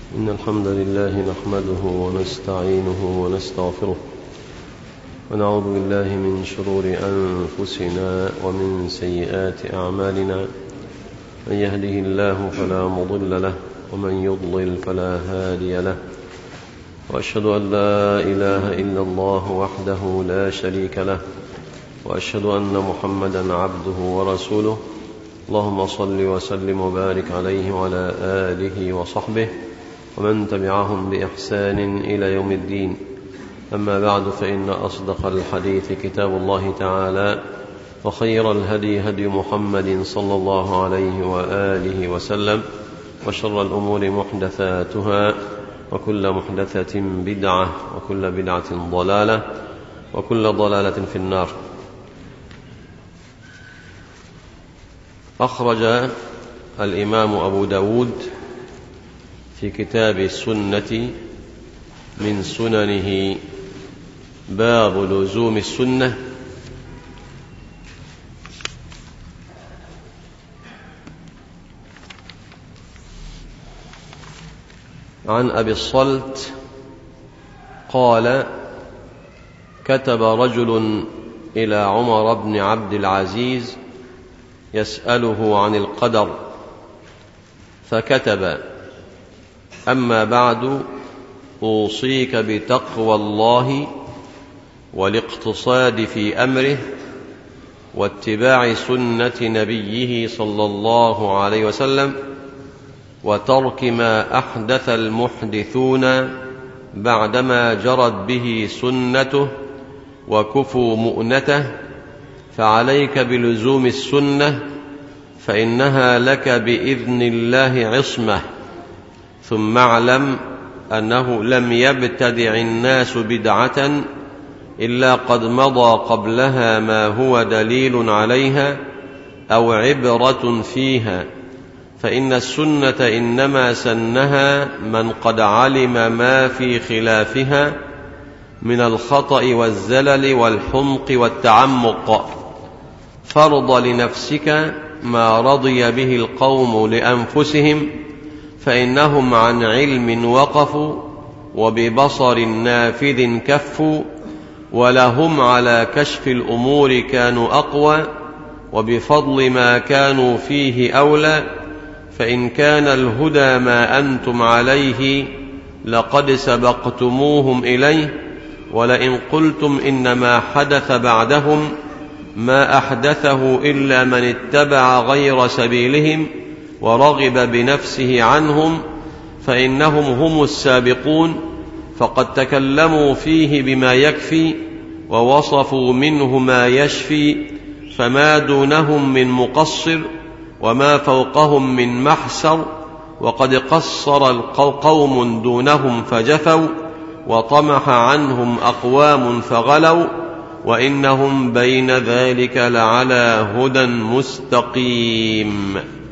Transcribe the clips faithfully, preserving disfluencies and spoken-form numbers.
إن الحمد لله نحمده ونستعينه ونستغفره ونعوذ بالله من شرور أنفسنا ومن سيئات أعمالنا. من يهده الله فلا مضل له ومن يضلل فلا هادي له، وأشهد أن لا إله إلا الله وحده لا شريك له، وأشهد أن محمدا عبده ورسوله. اللهم صل وسلم وبارك عليه وعلى آله وصحبه ومن تبعهم بإحسان إلى يوم الدين. أما بعد، فإن أصدق الحديث كتاب الله تعالى، وخير الهدي هدي محمد صلى الله عليه وآله وسلم، وشر الأمور محدثاتها، وكل محدثة بدعة، وكل بدعة ضلالة، وكل ضلالة في النار. أخرج الإمام أبو داود في كتاب السنة من سننه باب لزوم السنة عن أبي الصلت قال: كتب رجل إلى عمر بن عبد العزيز يسأله عن القدر، فكتب: أما بعد، أوصيك بتقوى الله والاقتصاد في أمره واتباع سنة نبيه صلى الله عليه وسلم، وترك ما أحدث المحدثون بعدما جرت به سنته وكفوا مؤنته، فعليك بلزوم السنة فإنها لك بإذن الله عصمة. ثم اعلم أنه لم يبتدع الناس بدعة إلا قد مضى قبلها ما هو دليل عليها أو عبرة فيها، فإن السنة إنما سنها من قد علم ما في خلافها من الخطأ والزلل والحمق والتعمق. فارض لنفسك ما رضي به القوم لأنفسهم، فإنهم عن علم وقفوا وببصر نافذ كفوا، ولهم على كشف الأمور كانوا أقوى، وبفضل ما كانوا فيه أولى. فإن كان الهدى ما أنتم عليه لقد سبقتموهم إليه، ولئن قلتم إنما حدث بعدهم ما أحدثه إلا من اتبع غير سبيلهم ورغب بنفسه عنهم فإنهم هم السابقون، فقد تكلموا فيه بما يكفي ووصفوا منه ما يشفي، فما دونهم من مقصر وما فوقهم من محسر، وقد قصر قوم دونهم فجفوا، وطمح عنهم أقوام فغلوا، وإنهم بين ذلك لعلى هدى مستقيم.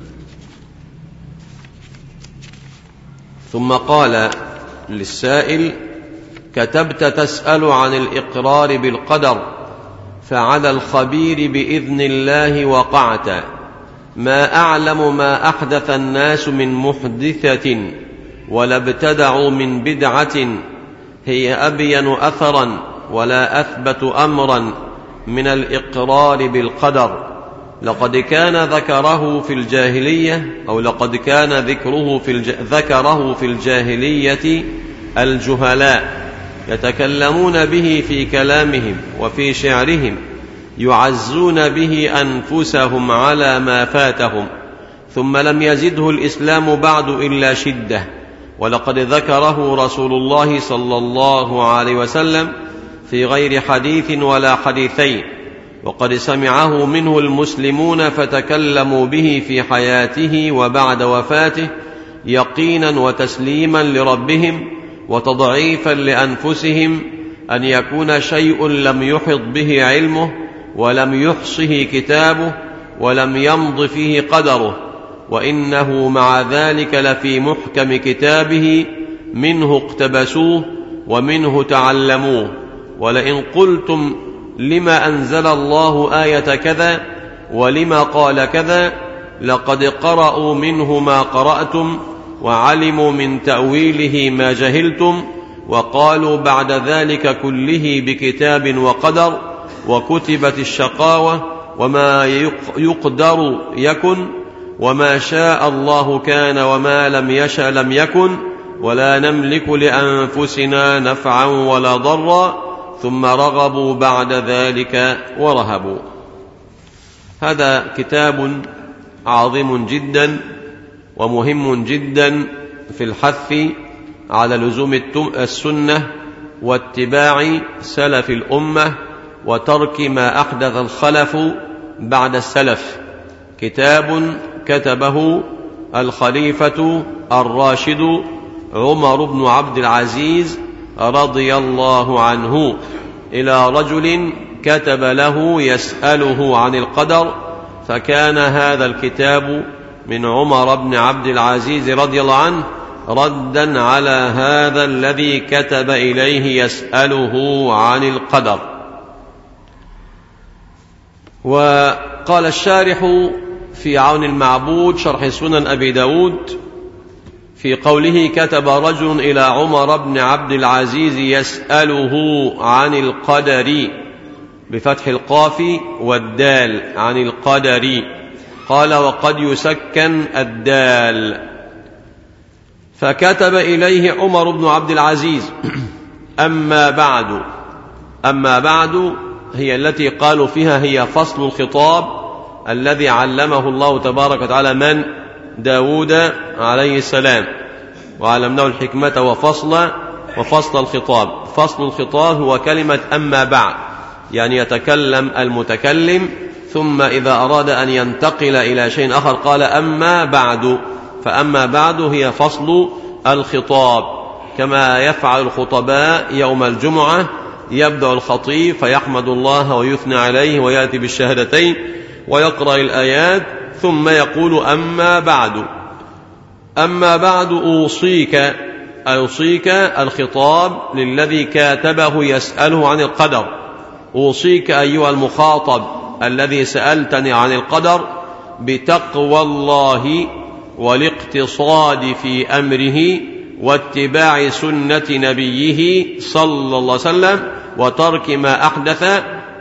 ثم قال للسائل: كتبت تسأل عن الإقرار بالقدر، فعلى الخبير بإذن الله وقعت. ما أعلم ما أحدث الناس من محدثة ولا ابتدعوا من بدعة هي أبين أثرا ولا أثبت أمرا من الإقرار بالقدر. لقد كان ذكره في الجاهلية أو لقد كان ذكره في الج... ذكره في الجاهلية الجهلاء يتكلمون به في كلامهم وفي شعرهم، يعزون به أنفسهم على ما فاتهم، ثم لم يزده الإسلام بعد إلا شدة. ولقد ذكره رسول الله صلى الله عليه وسلم في غير حديث ولا حديثين، وقد سمعه منه المسلمون فتكلموا به في حياته وبعد وفاته يقينا وتسليما لربهم وتضعيفا لأنفسهم أن يكون شيء لم يحط به علمه ولم يحصه كتابه ولم يمض فيه قدره، وإنه مع ذلك لفي محكم كتابه منه اقتبسوه ومنه تعلموه. ولئن قلتم لما أنزل الله آية كذا ولما قال كذا لقد قرأوا منه ما قرأتم وعلموا من تأويله ما جهلتم، وقالوا بعد ذلك كله بكتاب وقدر، وكتبت الشقاوة، وما يقدر يكن، وما شاء الله كان، وما لم يشأ لم يكن، ولا نملك لأنفسنا نفعا ولا ضرا، ثم رغبوا بعد ذلك ورهبوا. هذا كتاب عظيم جدا ومهم جدا في الحث على لزوم السنة واتباع سلف الأمة وترك ما أحدث الخلف بعد السلف. كتاب كتبه الخليفة الراشد عمر بن عبد العزيز رضي الله عنه إلى رجل كتب له يسأله عن القدر، فكان هذا الكتاب من عمر بن عبد العزيز رضي الله عنه ردا على هذا الذي كتب إليه يسأله عن القدر. وقال الشارح في عون المعبود شرح سنن أبي داود في قوله كتب رجل إلى عمر بن عبد العزيز يسأله عن القدر بفتح القاف والدال عن القدر، قال وقد يسكن الدال. فكتب إليه عمر بن عبد العزيز أما بعد. أما بعد هي التي قالوا فيها هي فصل الخطاب الذي علمه الله تبارك وتعالى من داود عليه السلام، وعلمناه الحكمة وفصل وفصل الخطاب. فصل الخطاب هو كلمة أما بعد، يعني يتكلم المتكلم ثم إذا أراد أن ينتقل إلى شيء آخر قال أما بعد. فأما بعد هي فصل الخطاب، كما يفعل الخطباء يوم الجمعة، يبدأ الخطيب فيحمد الله ويثنى عليه ويأتي بالشهادتين ويقرأ الآيات ثم يقول أما بعد. أما بعد أوصيك، أوصيك الخطاب للذي كاتبه يسأله عن القدر. أوصيك أيها المخاطب الذي سألتني عن القدر بتقوى الله والاقتصاد في أمره واتباع سنة نبيه صلى الله عليه وسلم وترك ما أحدث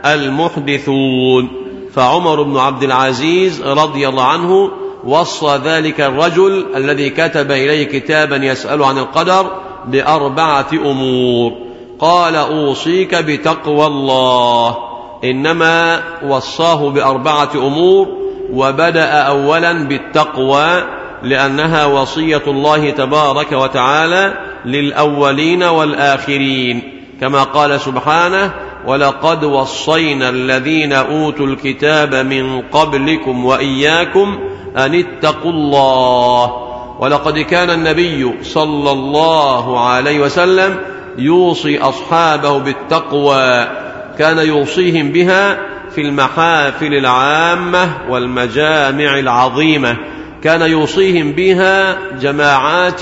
المحدثون. فعمر بن عبد العزيز رضي الله عنه وصى ذلك الرجل الذي كتب إليه كتابا يسأل عن القدر بأربعة أمور. قال أوصيك بتقوى الله، إنما وصاه بأربعة أمور، وبدأ أولا بالتقوى لأنها وصية الله تبارك وتعالى للأولين والآخرين، كما قال سبحانه ولقد وصينا الذين أوتوا الكتاب من قبلكم وإياكم أن اتقوا الله. ولقد كان النبي صلى الله عليه وسلم يوصي أصحابه بالتقوى، كان يوصيهم بها في المحافل العامة والمجامع العظيمة، كان يوصيهم بها جماعات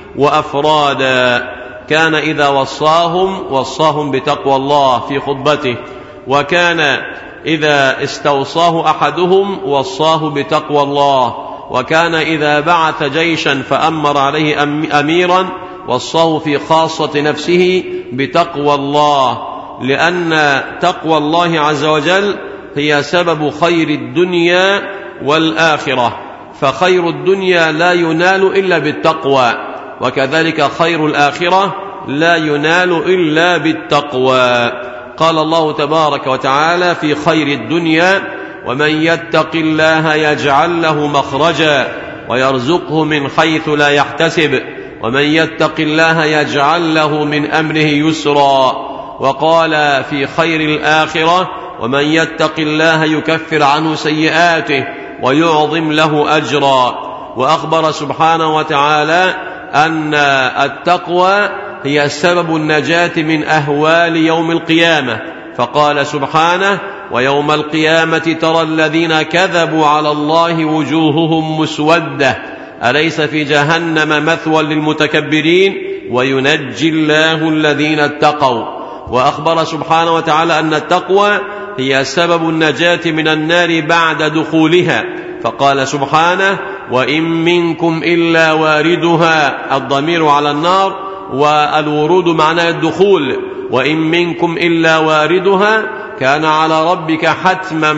وأفرادا. كان إذا وصاهم وصاهم بتقوى الله في خطبته، وكان إذا استوصاه أحدهم وصاه بتقوى الله، وكان إذا بعث جيشا فأمر عليه أميرا وصاه في خاصة نفسه بتقوى الله، لأن تقوى الله عز وجل هي سبب خير الدنيا والآخرة، فخير الدنيا لا ينال إلا بالتقوى، وكذلك خير الآخرة لا ينال إلا بالتقوى. قال الله تبارك وتعالى في خير الدنيا ومن يتق الله يجعل له مخرجا ويرزقه من حيث لا يحتسب ومن يتق الله يجعل له من أمره يسرا. وقال في خير الآخرة ومن يتق الله يكفر عنه سيئاته ويعظم له أجرا. وأخبر سبحانه وتعالى أن التقوى هي سبب النجاة من أهوال يوم القيامة، فقال سبحانه ويوم القيامة ترى الذين كذبوا على الله وجوههم مسودة أليس في جهنم مثوى للمتكبرين وينجي الله الذين اتقوا. وأخبر سبحانه وتعالى أن التقوى هي سبب النجاة من النار بعد دخولها، فقال سبحانه وإن منكم إلا واردها، الضمير على النار والورود معناه الدخول، وإن منكم إلا واردها كان على ربك حتما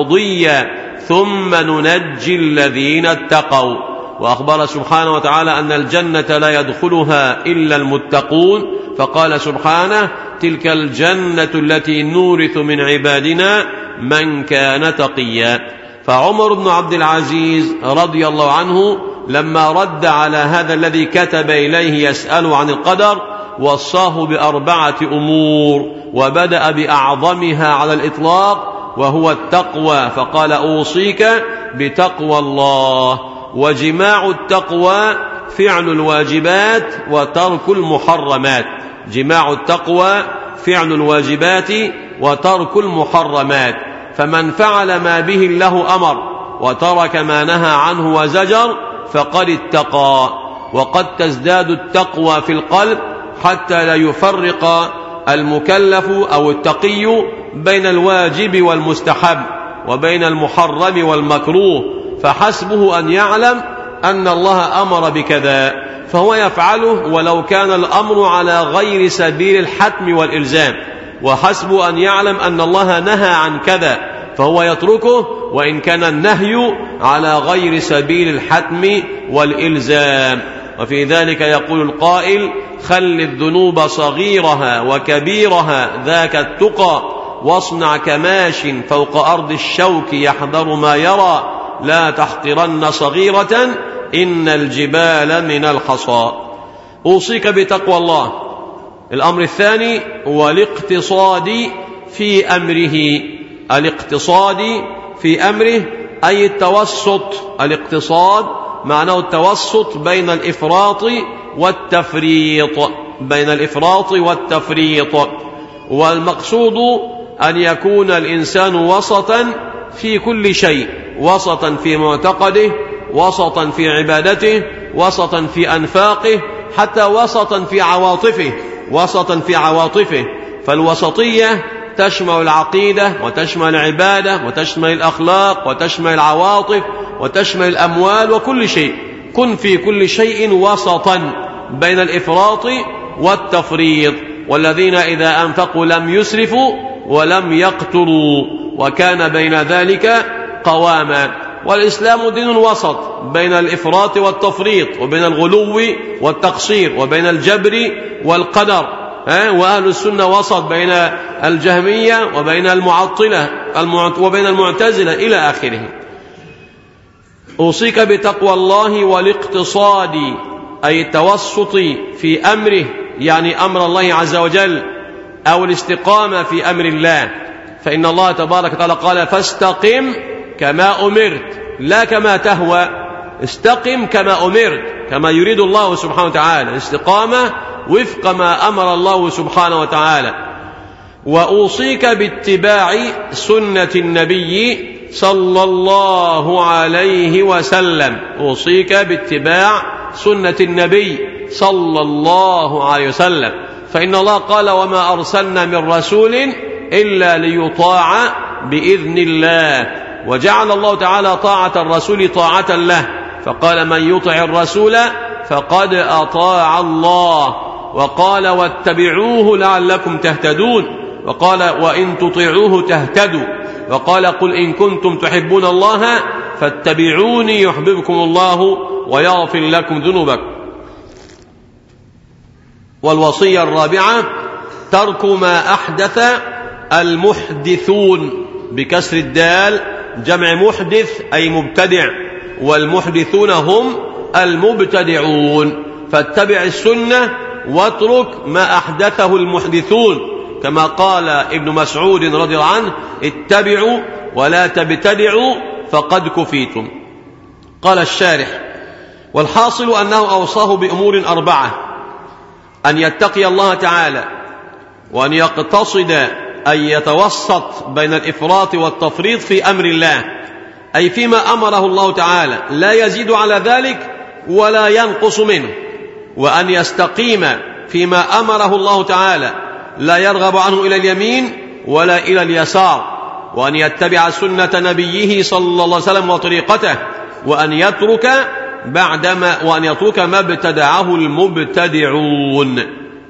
مقضيا ثم ننجي الذين اتقوا. وأخبر سبحانه وتعالى أن الجنة لا يدخلها إلا المتقون، فقال سبحانه: تلك الجنة التي نورث من عبادنا من كان تقيا. فعمر بن عبد العزيز رضي الله عنه لما رد على هذا الذي كتب إليه يسأل عن القدر وصاه بأربعة أمور، وبدأ بأعظمها على الإطلاق وهو التقوى، فقال: أوصيك بتقوى الله. وجماع التقوى فعل الواجبات وترك المحرمات، جماع التقوى فعل الواجبات وترك المحرمات، فمن فعل ما به الله أمر وترك ما نهى عنه وزجر فقد اتقى. وقد تزداد التقوى في القلب حتى لا يفرق المكلف أو التقي بين الواجب والمستحب وبين المحرم والمكروه، فحسبه أن يعلم أن الله أمر بكذا فهو يفعله ولو كان الأمر على غير سبيل الحتم والإلزام، وحسبه أن يعلم أن الله نهى عن كذا فهو يتركه وإن كان النهي على غير سبيل الحتم والإلزام. وفي ذلك يقول القائل: خل الذنوب صغيرها وكبيرها ذاك التقى، واصنع كماش فوق أرض الشوك يحذر ما يرى، لا تحقرن صغيرة إن الجبال من الحصى. أوصيك بتقوى الله. الأمر الثاني والاقتصاد في أمره، الاقتصاد في أمره أي التوسط. الاقتصاد معناه التوسط بين الإفراط والتفريط، بين الإفراط والتفريط. والمقصود أن يكون الإنسان وسطا في كل شيء، وسطا في معتقده، وسطا في عبادته، وسطا في أنفاقه، حتى وسطا في عواطفه، وسطا في عواطفه. فالوسطية تشمل العقيدة وتشمل العبادة وتشمل الأخلاق وتشمل العواطف وتشمل الأموال وكل شيء. كن في كل شيء وسطا بين الإفراط والتفريط. والذين إذا أنفقوا لم يسرفوا ولم يقتروا وكان بين ذلك قواما. والإسلام دين وسط بين الإفراط والتفريط وبين الغلو والتقصير وبين الجبر والقدر. وأهل السنة وسط بين الجهمية وبين المعطلة وبين المعتزلة إلى آخره. أوصيك بتقوى الله والاقتصاد أي التوسط في أمره، يعني أمر الله عز وجل، أو الاستقامة في أمر الله. فإن الله تبارك وتعالى قال: فاستقم كما أمرت لا كما تهوى. استقم كما أمرت، كما يريد الله سبحانه وتعالى، الاستقامة وفق ما أمر الله سبحانه وتعالى. وأوصيك باتباع سنة النبي صلى الله عليه وسلم. أوصيك باتباع سنة النبي صلى الله عليه وسلم، فإن الله قال: وما أرسلنا من رسول إلا ليطاع بإذن الله. وجعل الله تعالى طاعة الرسول طاعة له، فقال: من يطع الرسول فقد أطاع الله. وقال: واتبعوه لعلكم تهتدون. وقال: وإن تطيعوه تهتدوا. وقال: قل إن كنتم تحبون الله فاتبعوني يحببكم الله ويغفر لكم ذنوبكم. والوصية الرابعة ترك ما أحدث المحدثون بكسر الدال، جمع محدث أي مبتدع، والمحدثون هم المبتدعون. فاتبع السنة واترك ما أحدثه المحدثون، كما قال ابن مسعود رضي الله عنه: اتبعوا ولا تبتدعوا فقد كفيتم. قال الشارح: والحاصل أنه أوصاه بأمور أربعة: أن يتقي الله تعالى، وأن يقتصد أن يتوسط بين الإفراط والتفريط في أمر الله، أي فيما أمره الله تعالى لا يزيد على ذلك ولا ينقص منه، وأن يستقيم فيما أمره الله تعالى لا يرغب عنه إلى اليمين ولا إلى اليسار، وأن يتبع سنة نبيه صلى الله عليه وسلم وطريقته، وأن يترك بعدما وأن يترك ما ابتدعه المبتدعون.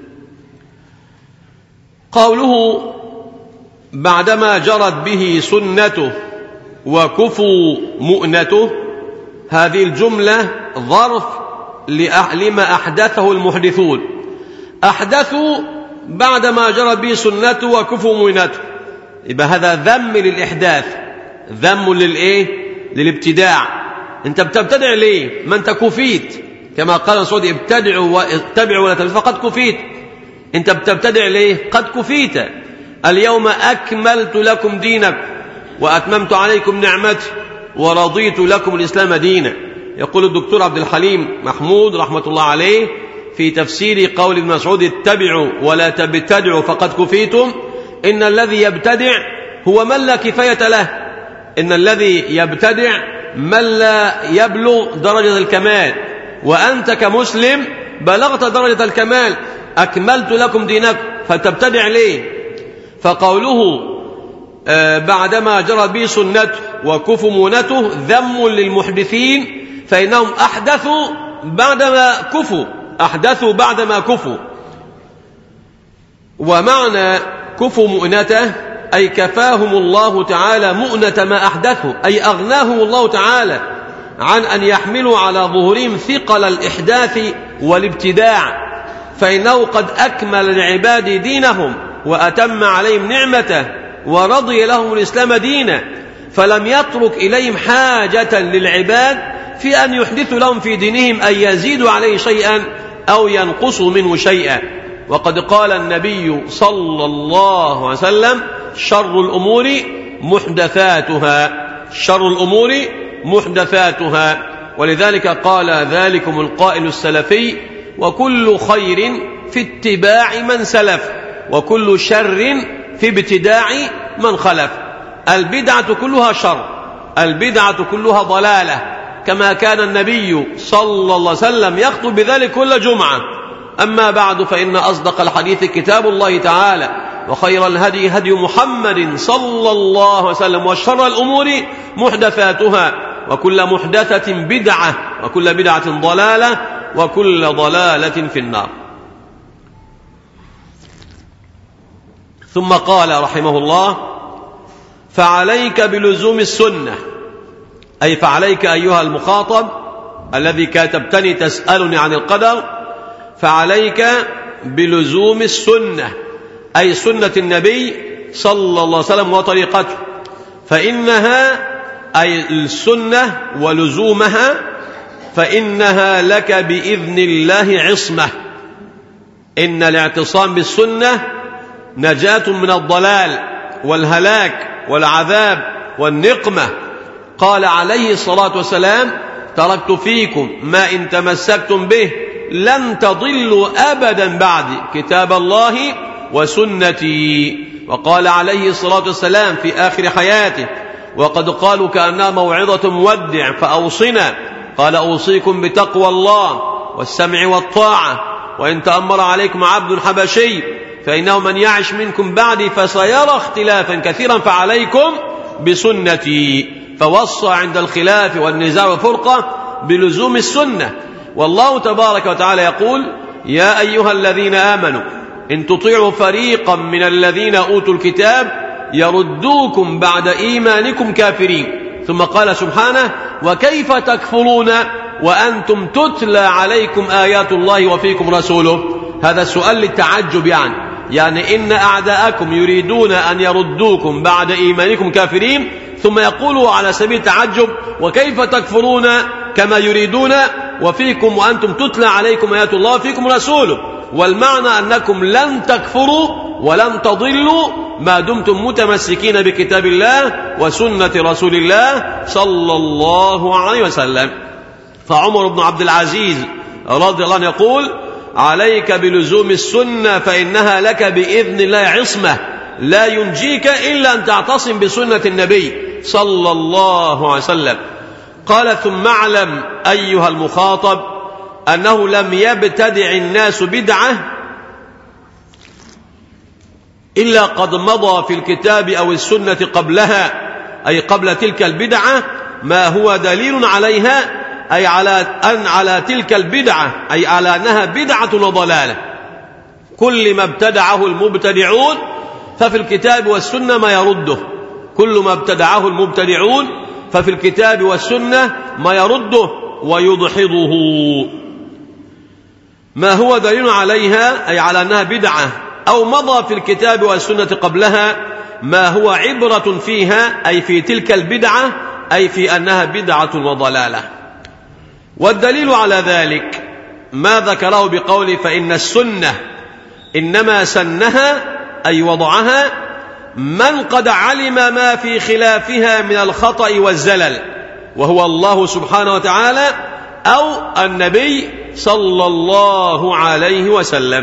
قوله بعدما جرت به سنته وكفوا مؤنته، هذه الجملة ظرف لما أحدثه المحدثون، أحدثوا بعدما جرت به سنته وكفوا مؤنته، يبقى هذا ذم للإحداث، ذم للإيه؟ للابتداع. أنت بتبتدع ليه؟ ما أنت كفيت، كما قال مسعود ابتدعوا واتبعوا ولا تبتدعوا فقد كفيت. أنت بتبتدع ليه؟ قد كفيت. اليوم أكملت لكم دينكم وأتممت عليكم نعمتي ورضيت لكم الإسلام دينا. يقول الدكتور عبد الحليم محمود رحمة الله عليه في تفسير قول ابن مسعود اتبعوا ولا تبتدعوا فقد كفيتم، إن الذي يبتدع هو من لا كفاية له، إن الذي يبتدع من لا يبلغ درجة الكمال، وأنت كمسلم بلغت درجة الكمال، أكملت لكم دينكم، فتبتدع ليه؟ فقوله آه بعدما جرت به سنته وكفوا مؤنته ذم للمحدثين، فإنهم أحدثوا بعدما كفوا، أحدثوا بعدما كفوا. ومعنى كفوا مؤنته أي كفاهم الله تعالى مؤنة ما أحدثوا، أي أغناهم الله تعالى عن أن يحملوا على ظهورهم ثقل الإحداث والابتداع، فإنه قد أكمل لعباد دينهم وأتم عليهم نعمته ورضي لهم الإسلام دينا، فلم يترك إليهم حاجة للعباد في أن يحدثوا لهم في دينهم أن يزيدوا عليه شيئا أو ينقصوا منه شيئا. وقد قال النبي صلى الله عليه وسلم شر الأمور محدثاتها، شر الأمور محدثاتها. ولذلك قال ذلكم القائل السلفي وكل خير في اتباع من سلف وكل شر في ابتداع من خلف. البدعة كلها شر، البدعة كلها ضلالة، كما كان النبي صلى الله عليه وسلم يخطب بذلك كل جمعة. أما بعد، فإن أصدق الحديث كتاب الله تعالى، وخير الهدي هدي محمد صلى الله عليه وسلم، وشر الأمور محدثاتها، وكل محدثة بدعة، وكل بدعة ضلالة، وكل ضلالة في النار. ثم قال رحمه الله فعليك بلزوم السنة، أي فعليك أيها المخاطب الذي كاتبتني تسألني عن القدر، فعليك بلزوم السنة، أي سنة النبي صلى الله عليه وسلم وطريقته، فإنها أي السنة ولزومها فإنها لك بإذن الله عصمة. إن الاعتصام بالسنة نجاة من الضلال والهلاك والعذاب والنقمة. قال عليه الصلاة والسلام تركت فيكم ما إن تمسكتم به لن تضلوا أبدا بعد، كتاب الله وسنتي. وقال عليه الصلاة والسلام في آخر حياته وقد قالوا كأنها موعظة مودع فأوصنا، قال أوصيكم بتقوى الله والسمع والطاعة، وإن تأمر عليكم عبد حبشي فإنه من يعش منكم بعدي فسيرى اختلافا كثيرا فعليكم بسنتي. فوصى عند الخلاف والنزاع والفرقة بلزوم السنة. والله تبارك وتعالى يقول يا أيها الذين آمنوا إن تطيعوا فريقا من الذين أوتوا الكتاب يردوكم بعد إيمانكم كافرين. ثم قال سبحانه وكيف تكفرون وأنتم تتلى عليكم آيات الله وفيكم رسوله. هذا السؤال للتعجب، يعني يعني إن أعداءكم يريدون أن يردوكم بعد إيمانكم كافرين، ثم يقولوا على سبيل التعجب وكيف تكفرون كما يريدون وفيكم وأنتم تتلى عليكم آيات الله وفيكم رسوله. والمعنى أنكم لن تكفروا ولن تضلوا ما دمتم متمسكين بكتاب الله وسنة رسول الله صلى الله عليه وسلم. فعمر بن عبد العزيز رضي الله عنه يقول عليك بلزوم السنة فإنها لك بإذن الله عصمة، لا ينجيك إلا أن تعتصم بسنة النبي صلى الله عليه وسلم. قال ثم اعلم أيها المخاطب أنه لم يبتدع الناس بدعة إلا قد مضى في الكتاب أو السنة قبلها، أي قبل تلك البدعة ما هو دليل عليها، أي على أن على تلك البدعة، أي على أنها بدعة وضلالة. كل ما ابتدعه المبتدعون ففي الكتاب والسنة ما يرده، كل ما ابتدعه المبتدعون ففي الكتاب والسنة ما يرده ويدحضه. ما هو دليل عليها أي على أنها بدعة أو مضى في الكتاب والسنة قبلها ما هو عبرة فيها، أي في تلك البدعة، أي في أنها بدعة وضلالة. والدليل على ذلك ما ذكره بقوله فإن السنة إنما سنها أي وضعها من قد علم ما في خلافها من الخطأ والزلل، وهو الله سبحانه وتعالى أو النبي صلى الله عليه وسلم.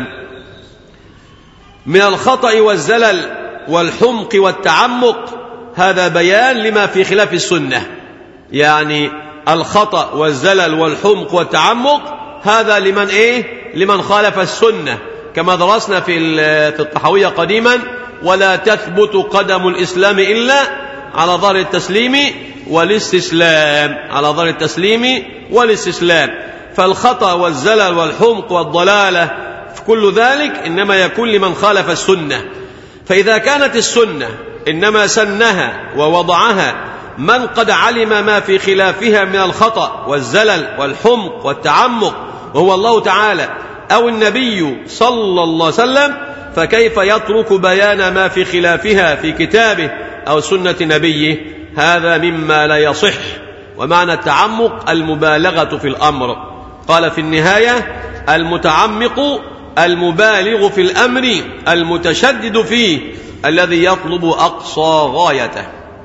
من الخطأ والزلل والحمق والتعمق هذا بيان لما في خلاف السنة، يعني الخطأ والزلل والحمق والتعمق هذا لمن إيه؟ لمن خالف السنة، كما درسنا في الطحاوية قديما: ولا تثبت قدم الإسلام إلا على ظهر التسليم والاستسلام، على ظهر التسليم والاستسلام. فالخطأ والزلل والحمق والضلالة في كل ذلك إنما يكون لمن خالف السنة. فإذا كانت السنة إنما سنها ووضعها من قد علم ما في خلافها من الخطأ والزلل والحمق والتعمق، وهو الله تعالى أو النبي صلى الله عليه وسلم، فكيف يترك بيان ما في خلافها في كتابه أو سنة نبيه؟ هذا مما لا يصح. ومعنى التعمق المبالغة في الأمر. قال في النهاية: المتعمق المبالغ في الأمر المتشدد فيه الذي يطلب أقصى غايته.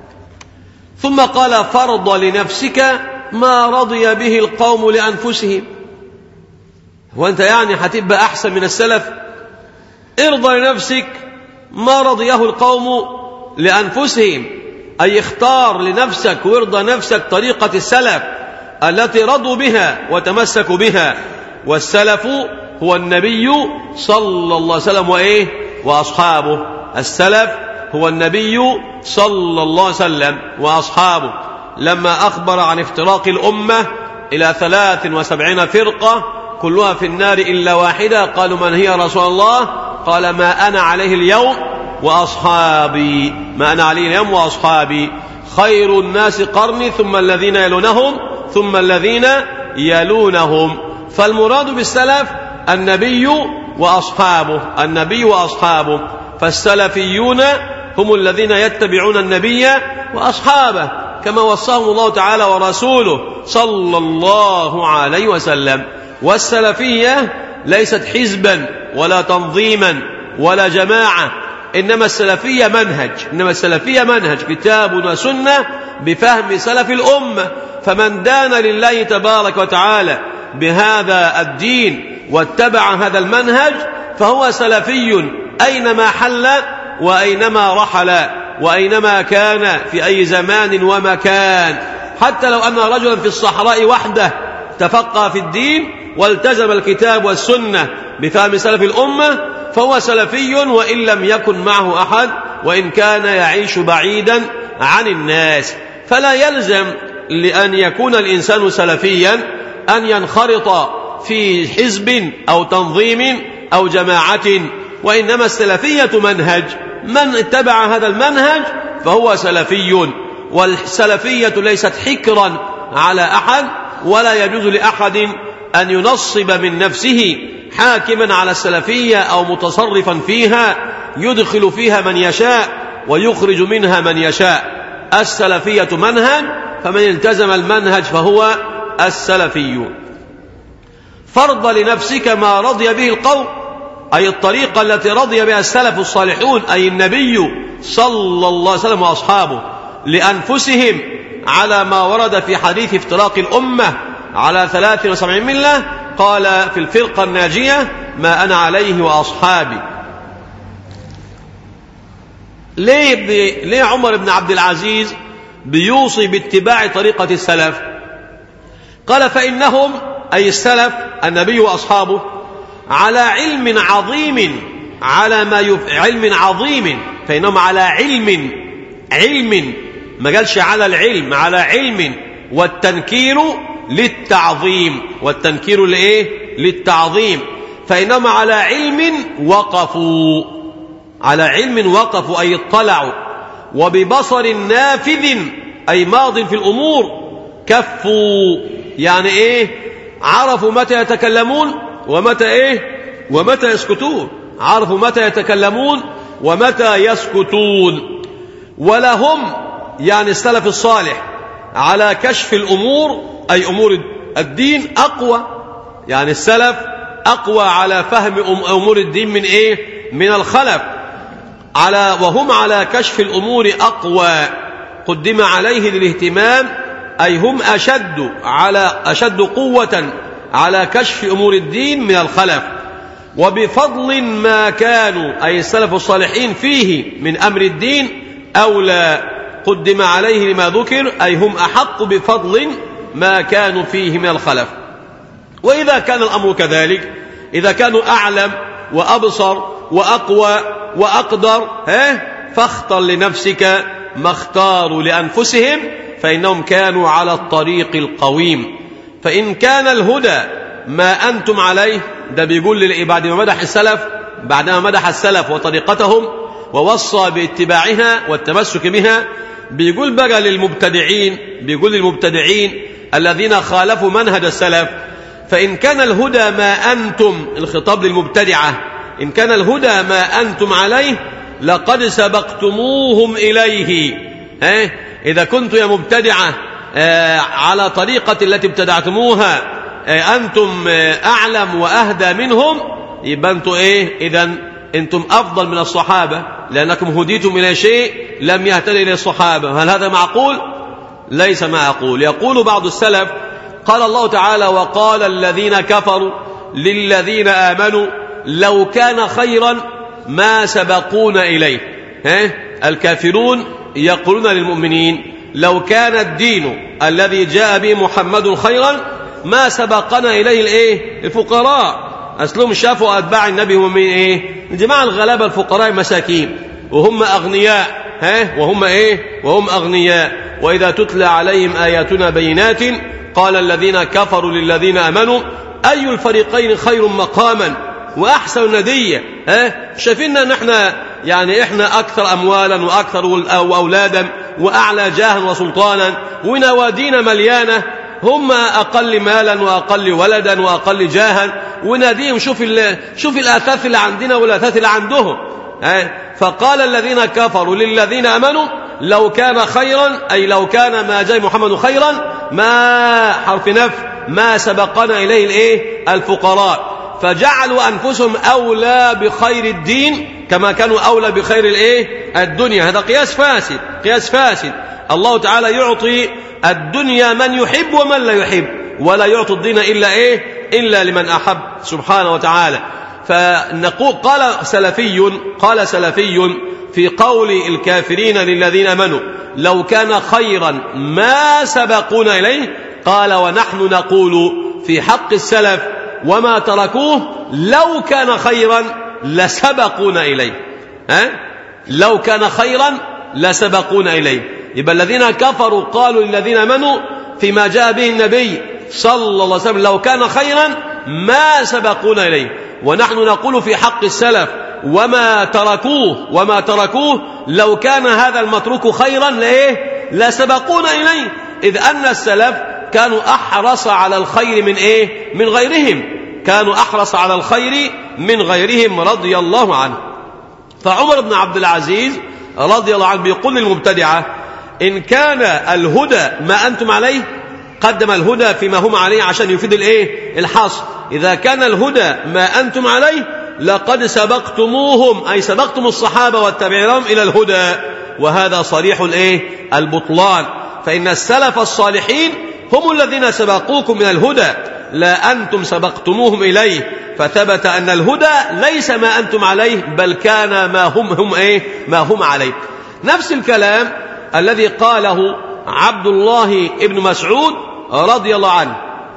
ثم قال: فرض لنفسك ما رضي به القوم لأنفسهم. وأنت يعني هتبقى أحسن من السلف؟ ارضى لنفسك ما رضيه القوم لأنفسهم، أي اختار لنفسك وارضى نفسك طريقة السلف التي رضوا بها وتمسكوا بها. والسلف هو النبي صلى الله عليه وسلم وإيه؟ وأصحابه. السلف هو النبي صلى الله عليه وسلم وأصحابه. لما أخبر عن افتراق الأمة إلى ثلاث وسبعين فرقة كلها في النار إلا واحدة، قالوا: من هي رسول الله؟ قال: ما أنا عليه اليوم وأصحابي، ما أنا عليه اليوم وأصحابي، خير الناس قرني ثم الذين يلونهم ثم الذين يلونهم. فالمراد بالسلف النبي وأصحابه، النبي وأصحابه. فالسلفيون هم الذين يتبعون النبي وأصحابه كما وصاهم الله تعالى ورسوله صلى الله عليه وسلم. والسلفية ليست حزبا ولا تنظيما ولا جماعة، إنما السلفية منهج، إنما السلفية منهج كتاب وسنة بفهم سلف الأمة. فمن دان لله تبارك وتعالى بهذا الدين واتبع هذا المنهج فهو سلفي أينما حل وأينما رحل وأينما كان في أي زمان ومكان. حتى لو أن رجلا في الصحراء وحده تفقه في الدين والتزم الكتاب والسنة بفهم سلف الأمة فهو سلفي وإن لم يكن معه أحد، وإن كان يعيش بعيدا عن الناس. فلا يلزم لأن يكون الإنسان سلفيا أن ينخرط في حزب أو تنظيم أو جماعة، وإنما السلفية منهج، من اتبع هذا المنهج فهو سلفي. والسلفية ليست حكرا على أحد، ولا يجوز لأحد أن ينصب من نفسه حاكما على السلفية أو متصرفا فيها يدخل فيها من يشاء ويخرج منها من يشاء. السلفية منهج، فمن التزم المنهج فهو السلفي. فرض لنفسك ما رضي به القوم، أي الطريقة التي رضي بها السلف الصالحون، أي النبي صلى الله عليه وسلم وأصحابه لأنفسهم، على ما ورد في حديث افتراق الأمة على ثلاث وسبعين ملة. قال في الفرقة الناجية: ما أنا عليه وأصحابي. ليه, ليه عمر بن عبد العزيز بيوصي باتباع طريقة السلف؟ قال: فإنهم أي السلف النبي وأصحابه على علم عظيم، على ما يف... علم عظيم، فإنهم على علم علم ما قالش على العلم، على علم، والتنكير للتعظيم، والتنكير لإيه؟ للتعظيم. فإنما على علم وقفوا، على علم وقفوا أي اطلعوا، وببصر نافذ أي ماض في الأمور كفوا، يعني إيه؟ عرفوا متى يتكلمون ومتى إيه؟ ومتى يسكتون، عرفوا متى يتكلمون ومتى يسكتون. ولهم يعني السلف الصالح على كشف الأمور أي أمور الدين أقوى، يعني السلف أقوى على فهم أمور الدين من إيه؟ من الخلف. على وهم على كشف الأمور أقوى، قدم عليه للاهتمام، أي هم أشد على أشد قوة على كشف أمور الدين من الخلف. وبفضل ما كانوا أي السلف الصالحين فيه من أمر الدين أولى، قدم عليه لما ذكر، أي هم أحق بفضل ما كانوا فيه من الخلف. وإذا كان الأمر كذلك، إذا كانوا أعلم وأبصر وأقوى وأقدر، فاختر لنفسك ما اختاروا لأنفسهم، فإنهم كانوا على الطريق القويم. فإن كان الهدى ما أنتم عليه، ده بيقول لي بعد ما مدح السلف، بعدما مدح السلف وطريقتهم ووصى باتباعها والتمسك بها، بيقول بقى للمبتدعين، بيقول للمبتدعين الذين خالفوا منهج السلف: فإن كان الهدى ما أنتم، الخطاب للمبتدعة، إن كان الهدى ما أنتم عليه لقد سبقتموهم إليه. ها؟ إذا كنتم يا مبتدعة آه على طريقة التي ابتدعتموها آه أنتم آه أعلم وأهدى منهم، يبقى أنتم إيه؟ إذن أنتم أفضل من الصحابة، لأنكم هديتم إلى شيء لم يهتدي إلى الصحابة. هل هذا معقول؟ ليس معقول. يقول بعض السلف: قال الله تعالى: وقال الذين كفروا للذين آمنوا لو كان خيرا ما سبقونا إليه. ها؟ الكافرون يقولون للمؤمنين: لو كان الدين الذي جاء به محمد خيرا ما سبقنا إليه الإيه؟ الفقراء. أسلم شافوا أتباع النبي هم من إيه؟ جماعة الغلابة الفقراء مساكين، وهم أغنياء. ها؟ وهم إيه؟ وهم أغنياء. وإذا تتلى عليهم آياتنا بينات قال الذين كفروا للذين آمنوا أي الفريقين خير مقاما وأحسن ندية. ها؟ شايفيننا نحن يعني إحنا أكثر أموالا وأكثر أولادا وأعلى جاها وسلطانا ونوادينا مليانة، هم أقل مالا وأقل ولدا وأقل جاها، وناديهم شوف شوف الآثاث اللي عندنا والآثاث اللي عندهم. فقال الذين كفروا للذين آمنوا لو كان خيرا، أي لو كان ما جاء محمد خيرا ما حرف نفي ما سبقنا إليه الإيه؟ الفقراء. فجعلوا أنفسهم أولى بخير الدين كما كانوا أولى بخير الإيه؟ الدنيا. هذا قياس فاسد، قياس فاسد. الله تعالى يعطي الدنيا من يحب ومن لا يحب، ولا يعطي الدين إلا إيه؟ إلا لمن أحب سبحانه وتعالى. فنقول قال سلفي قال سلفي في قول الكافرين للذين آمنوا لو كان خيرا ما سبقونا إليه، قال ونحن نقول في حق السلف وما تركوه لو كان خيرا لسبقونا إليه. ها؟ لو كان خيرا لسبقونا إليه. يبقى الذين كفروا قالوا للذين آمنوا فيما جاء به النبي صلى الله عليه وسلم لو كان خيرا ما سبقونا إليه، ونحن نقول في حق السلف وما تركوه وما تركوه لو كان هذا المتروك خيرا لإيه؟ لسبقونا إليه. إذ أن السلف كانوا أحرص على الخير من إيه؟ من غيرهم، كانوا أحرص على الخير من غيرهم رضي الله عنه. فعمر بن عبد العزيز رضي الله عنه بيقول للمبتدعة: إن كان الهدى ما أنتم عليه، قدم الهدى فيما هم عليه عشان يفيد الإيه؟ الحصر. إذا كان الهدى ما أنتم عليه لقد سبقتموهم، أي سبقتم الصحابة والتابعين لهم إلى الهدى، وهذا صريح الإيه؟ البطلان. فإن السلف الصالحين هم الذين سبقوكم من الهدى، لا أنتم سبقتموهم إليه. فثبت أن الهدى ليس ما أنتم عليه، بل كان ما هم هم إيه؟ ما هم عليه. نفس الكلام الذي قاله عبد الله ابن مسعود رضي الله عنه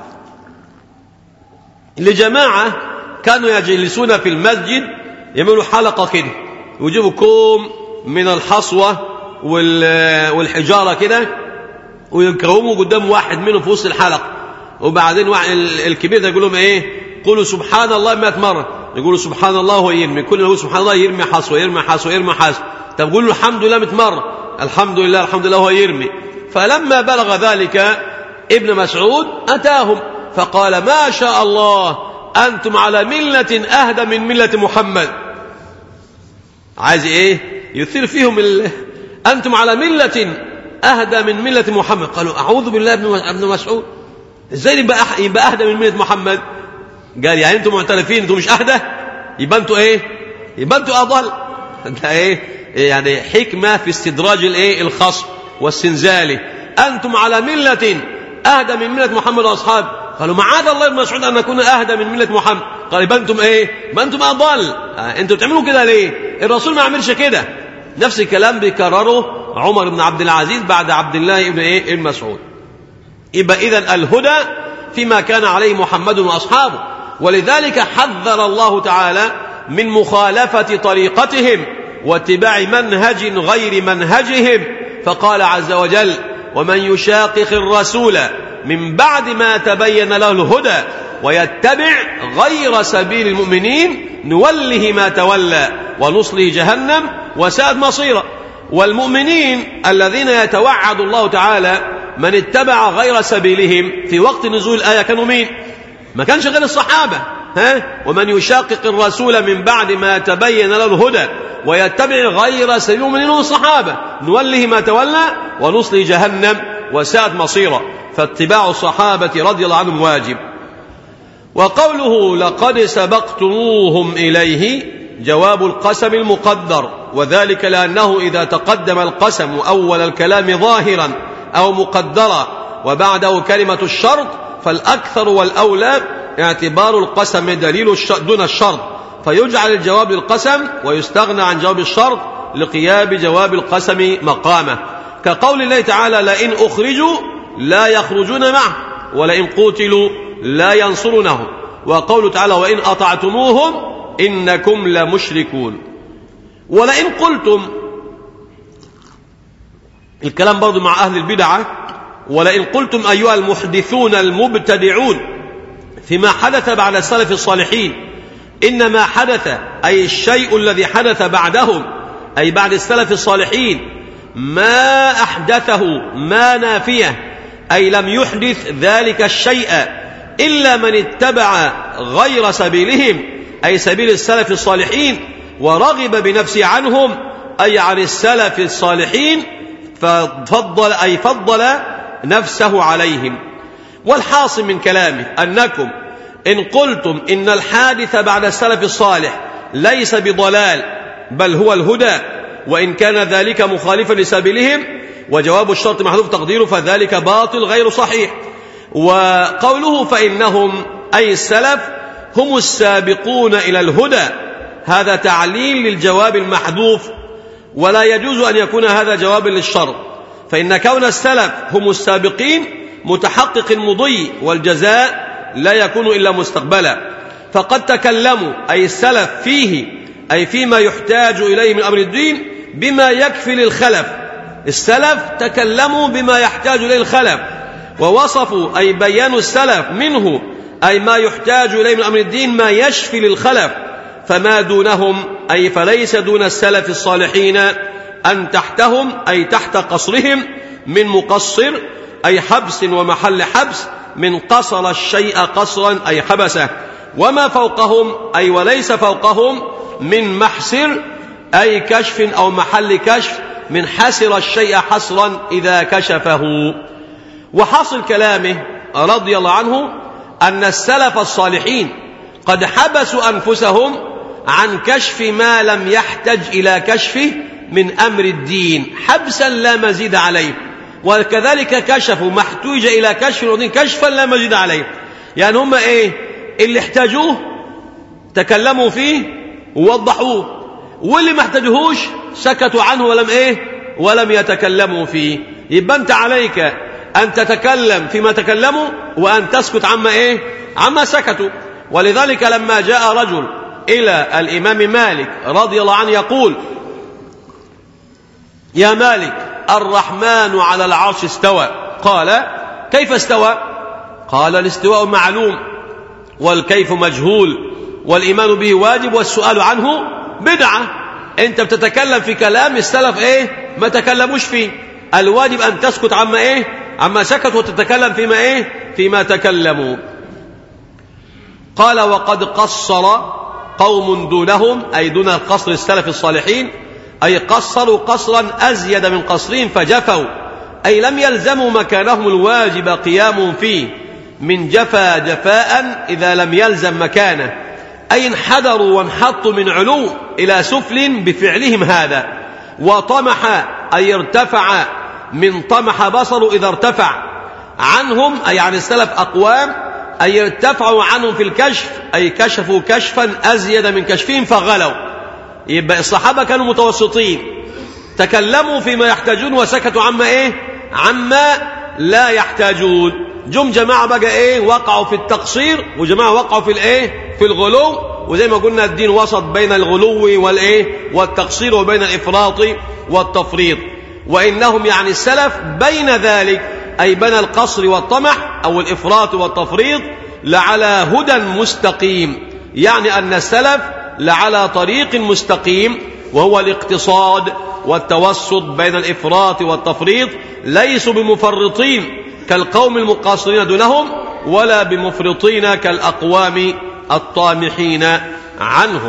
لجماعة كانوا يجلسون في المسجد، يعملوا حلقة كده، ويجيبوا كوم من الحصوة والحجارة كده ويكرموا قدام واحد منهم في وسط الحلقة، وبعدين الكبير ده يقول لهم ايه؟ قولوا سبحان الله مئة مرة. يقولوا سبحان الله ويرمي، كل ما يقول سبحان الله يرمي حصوة يرمي حصوة يرمي حصوة. طب قولوا الحمد لله مئة مرة، الحمد لله الحمد لله هو يرمي. فلما بلغ ذلك ابن مسعود أتاهم فقال ما شاء الله أنتم على ملة أهدى من ملة محمد. عايز ايه؟ يثير فيهم ال... أنتم على ملة أهدى من ملة محمد. قالوا أعوذ بالله ابن مسعود، ازاي يبقى يبقى أهدى من ملة محمد؟ قال يعني أنتم معترفين أنتم مش أهدى، يبقى أنتم إيه؟ يبقى أنتم أضل. ده إيه؟ يعني حكمة في استدراج الإيه؟ الخصم والسنزال. أنتم على ملة أهدى من ملة محمد وأصحابه. قالوا معاذ الله ابن مسعود أن نكون أهدى من ملة محمد. قال يبقى أنتم إيه؟ يبقى أنتم أضل. آه أنتم تعملوا كده ليه؟ الرسول ما عملش كده. نفس الكلام بيكرره عمر بن عبد العزيز بعد عبد الله ابن إيه؟ ابن مسعود. يبقى إذن الهدى فيما كان عليه محمد وأصحابه، ولذلك حذر الله تعالى من مخالفة طريقتهم واتباع منهج غير منهجهم، فقال عز وجل ومن يشاقق الرسول من بعد ما تبين له الهدى ويتبع غير سبيل المؤمنين نوله ما تولى ونصله جهنم وساءت مصيرا. والمؤمنين الذين يتوعد الله تعالى من اتبع غير سبيلهم في وقت نزول الآية كانوا مين؟ ما كانش غير الصحابة. ها؟ ومن يشاقق الرسول من بعد ما تبين له الهدى ويتبع غير سبيل المؤمنين والصحابة نوله ما تولى ونصله جهنم وساءت مصيرا. فاتباع الصحابة رضي الله عنهم واجب. وقوله لقد سبقتموهم إليه جواب القسم المقدر، وذلك لأنه إذا تقدم القسم أول الكلام ظاهرا أو مقدرا وبعده كلمة الشرط فالأكثر والأولى اعتبار القسم دليل دون الشرط، فيجعل الجواب للقسم ويستغنى عن جواب الشرط لقيام جواب القسم مقامه، كقول الله تعالى لئن أخرجوا لا يخرجون معه ولئن قتلوا لا ينصرونهم، وقوله تعالى وإن أطعتموهم إنكم لمشركون. ولئن قلتم، الكلام برضو مع أهل البدعة، ولئن قلتم أيها المحدثون المبتدعون فيما حدث بعد السلف الصالحين إنما حدث أي الشيء الذي حدث بعدهم أي بعد السلف الصالحين ما أحدثه ما نافية أي لم يحدث ذلك الشيء إلا من اتبع غير سبيلهم أي سبيل السلف الصالحين ورغب بنفسه عنهم أي عن السلف الصالحين ففضل أي فضل نفسه عليهم. والحاصل من كلامه أنكم إن قلتم إن الحادث بعد السلف الصالح ليس بضلال بل هو الهدى وإن كان ذلك مخالفا لسبيلهم، وجواب الشرط محذوف تقديره فذلك باطل غير صحيح. وقوله فإنهم أي السلف هم السابقون إلى الهدى هذا تعليل للجواب المحذوف، ولا يجوز أن يكون هذا جوابا للشرط، فإن كون السلف هم السابقين متحقق المضي والجزاء لا يكون إلا مستقبلا. فقد تكلموا أي السلف فيه أي فيما يحتاج إليه من أمر الدين بما يكفي للخلف. السلف تكلموا بما يحتاج إليه الخلف، ووصفوا أي بيانوا السلف منه أي ما يحتاج إليه من أمر الدين ما يشفي للخلف، فما دونهم أي فليس دون السلف الصالحين أن تحتهم أي تحت قصرهم من مقصر أي حبس ومحل حبس من قصر الشيء قصرا أي حبسه، وما فوقهم أي وليس فوقهم من محسر أي كشف أو محل كشف من حسر الشيء حسرا إذا كشفه. وحاصل كلامه رضي الله عنه أن السلف الصالحين قد حبسوا أنفسهم عن كشف ما لم يحتج إلى كشفه من أمر الدين حبسا لا مزيد عليه، وكذلك كشفوا ما احتوج إلى كشف الدين كشفا لا مزيد عليه. يعني هم إيه اللي احتاجوه تكلموا فيه ووضحوه، واللي ما احتاجوهوش سكتوا عنه ولم إيه ولم يتكلموا فيه. يبقى أنت عليك أن تتكلم فيما تكلموا وأن تسكت عما إيه عما سكتوا. ولذلك لما جاء رجل إلى الإمام مالك رضي الله عنه يقول يا مالك الرحمن على العرش استوى. قال كيف استوى؟ قال الاستواء معلوم والكيف مجهول والإيمان به واجب والسؤال عنه بدعة. أنت بتتكلم في كلام السلف إيه ما تكلموش فيه. الواجب أن تسكت عما إيه عما سكت وتتكلم فيما إيه فيما تكلموا. قال وقد قصر قوم دونهم أي دون قصر السلف الصالحين، أي قصروا قصرا أزيد من قصرهم فجفوا، أي لم يلزموا مكانهم الواجب قيامهم فيه من جفا جفاء إذا لم يلزم مكانه، أي انحدروا وانحطوا من علو إلى سفل بفعلهم هذا. وطمح أي ارتفع من طمح بصر إذا ارتفع عنهم أي عن السلف أقوام، أي ارتفعوا عنهم في الكشف أي كشفوا كشفا أزيد من كشفهم فغلوا. يبقى الصحابة كانوا متوسطين، تكلموا فيما يحتاجون وسكتوا عما إيه عما لا يحتاجون. جم جماعة بقى إيه وقعوا في التقصير وجماعة وقعوا في الإيه في الغلو. وزي ما قلنا الدين وسط بين الغلو والإيه والتقصير وبين الإفراط والتفريط، وإنهم يعني السلف بين ذلك أي بين القصر والطمح أو الإفراط والتفريط لعلى هدى مستقيم، يعني أن السلف لعلى طريق مستقيم وهو الاقتصاد والتوسط بين الإفراط والتفريط، ليسوا بمفرطين كالقوم المقاصرين دونهم ولا بمفرطين كالأقوام الطامحين عنهم.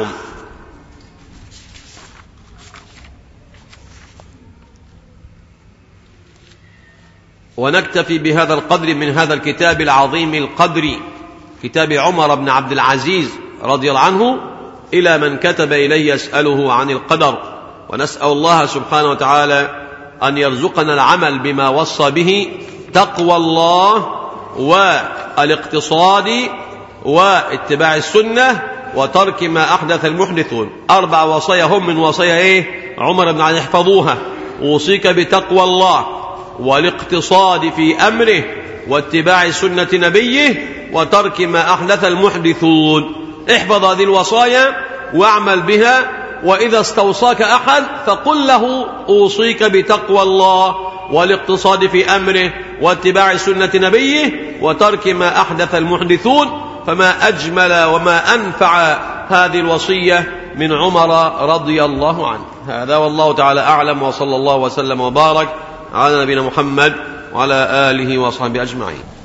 ونكتفي بهذا القدر من هذا الكتاب العظيم القدر، كتاب عمر بن عبد العزيز رضي الله عنه، إلى من كتب إليه يسأله عن القدر. ونسأل الله سبحانه وتعالى أن يرزقنا العمل بما وصى به تقوى الله والاقتصاد واتباع السنة وترك ما أحدث المحدثون. أربع وصايا هم من وصايا إيه عمر بن عبد احفظوها: أوصيك بتقوى الله والاقتصاد في أمره واتباع سنة نبيه وترك ما أحدث المحدثون. احفظ هذه الوصايا واعمل بها، وإذا استوصاك أحد فقل له أوصيك بتقوى الله والاقتصاد في أمره واتباع سنة نبيه وترك ما أحدث المحدثون. فما أجمل وما أنفع هذه الوصية من عمر رضي الله عنه. هذا والله تعالى أعلم، وصلى الله وسلم وبارك على نبينا محمد وعلى آله وصحبه أجمعين.